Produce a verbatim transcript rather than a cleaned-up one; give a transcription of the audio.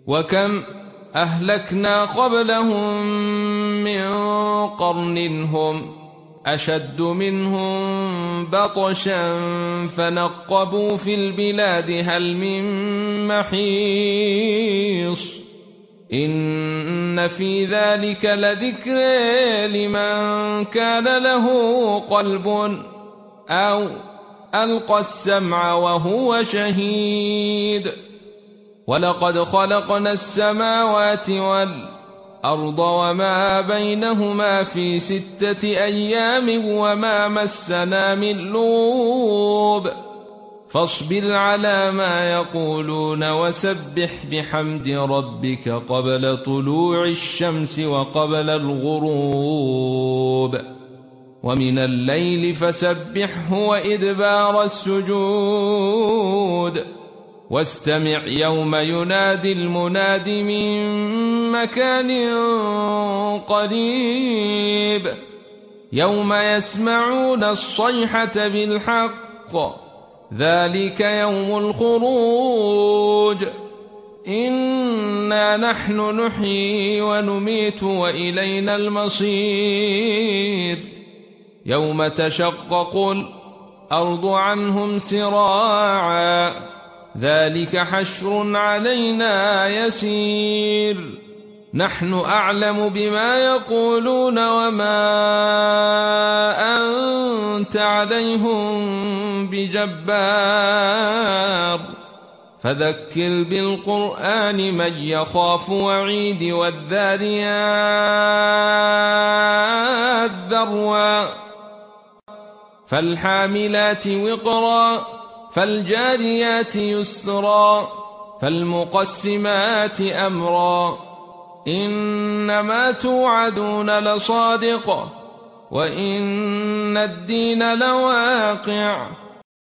وكم أهلكنا قبلهم من قرن هم أشد منهم بطشا فنقبوا في البلاد هل من محيص إن في ذلك لذكر لمن كان له قلب أو ألقى السمع وهو شهيد ولقد خلقنا السماوات والأرض وما بينهما في ستة أيام وما مسنا من لغوب فاصبر على ما يقولون وسبح بحمد ربك قبل طلوع الشمس وقبل الغروب ومن الليل فسبحه وإدبار السجود واستمع يوم ينادي المناد من مكان قريب يوم يسمعون الصيحة بالحق ذلك يوم الخروج إنا نحن نحيي ونميت وإلينا المصير يوم تشقق الأرض عنهم سراعا ذلك حشر علينا يسير نحن أعلم بما يقولون وما أنت عليهم بجبار فذكر بالقرآن من يخاف وعيد والذاريات ذروا فالحاملات وقرا فالجاريات يسرا فالمقسمات أمرا إنما توعدون لصادق وإن الدين لواقع